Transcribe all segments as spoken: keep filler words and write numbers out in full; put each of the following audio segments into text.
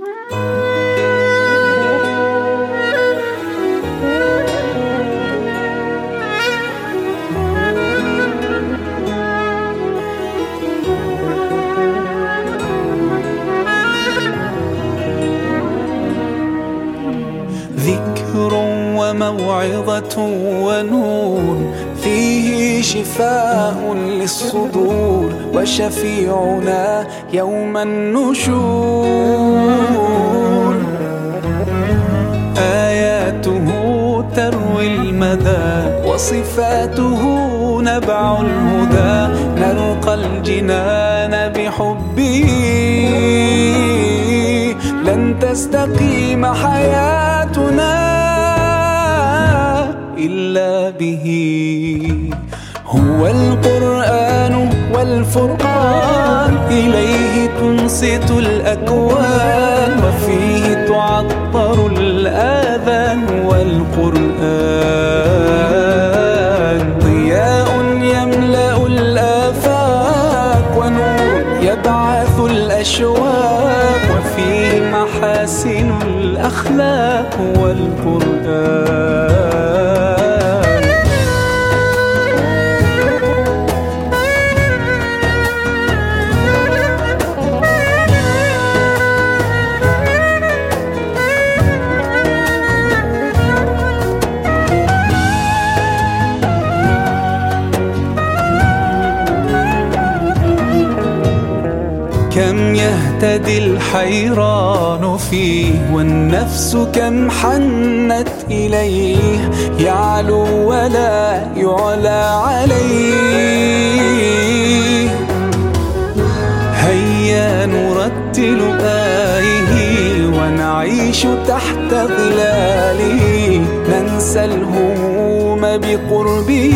ذكر وموعظة ونور، فيه شفاء للصدور، وشفيعنا يوم النشور. آياته تروي المدى، وصفاته نبع الهدى، نلقى الجنان بحبه، لن تستقيم حياتنا إلا به. هو القرآن والفرقان، إليه تنصت الأكوان، وفيه تعطر الآذان. والقرآن ضياء يملأ الآفاق، ونور يبعث الأشواق، وفيه محاسن الأخلاق. والقرآن كم يهتدي الحيران فيه، والنفس كم حنت إليه، يعلو ولا يعلى عليه. هيا نرتل آيه، ونعيش تحت ظلاله، ننسى الهموم بقربه،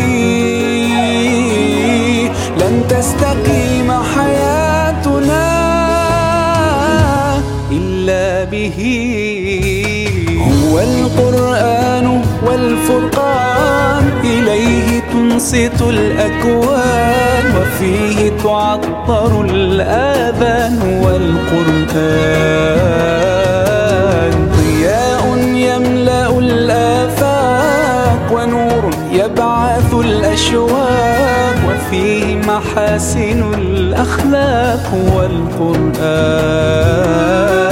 لن تستقيم حياتنا إلا به. هو القرآن والفرقان، إليه تنصت الأكوان، وفيه تعطر الآذان. والقرآن ضياء يملأ الآفاق، ونور يبعث الأشواق، وفيه محاسن الأخلاق. والقرآن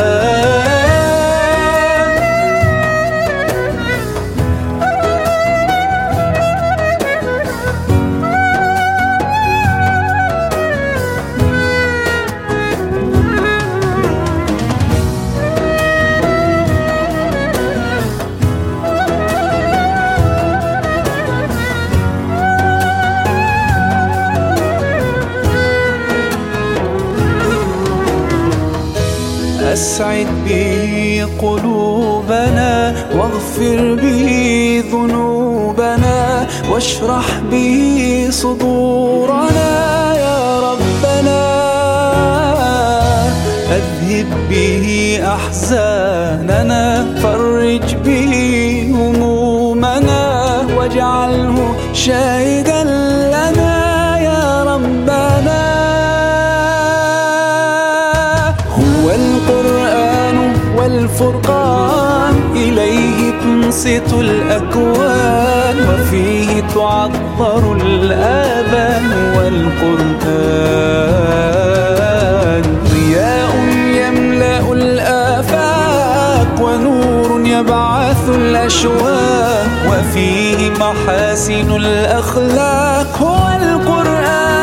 أسعد به قلوبنا، واغفر به ذنوبنا، واشرح به صدورنا يا ربنا. أذهب به أحزاننا، فرج به همومنا، واجعله شاهدا لنا يا ربنا. هو القرآن والفرقان، إليه تنصت الأكوان، وفيه تعطر الآذان. والقرآن ضياء يملأ الآفاق، ونور يبعث الأشواق، وفيه محاسن الأخلاق. هو القرآن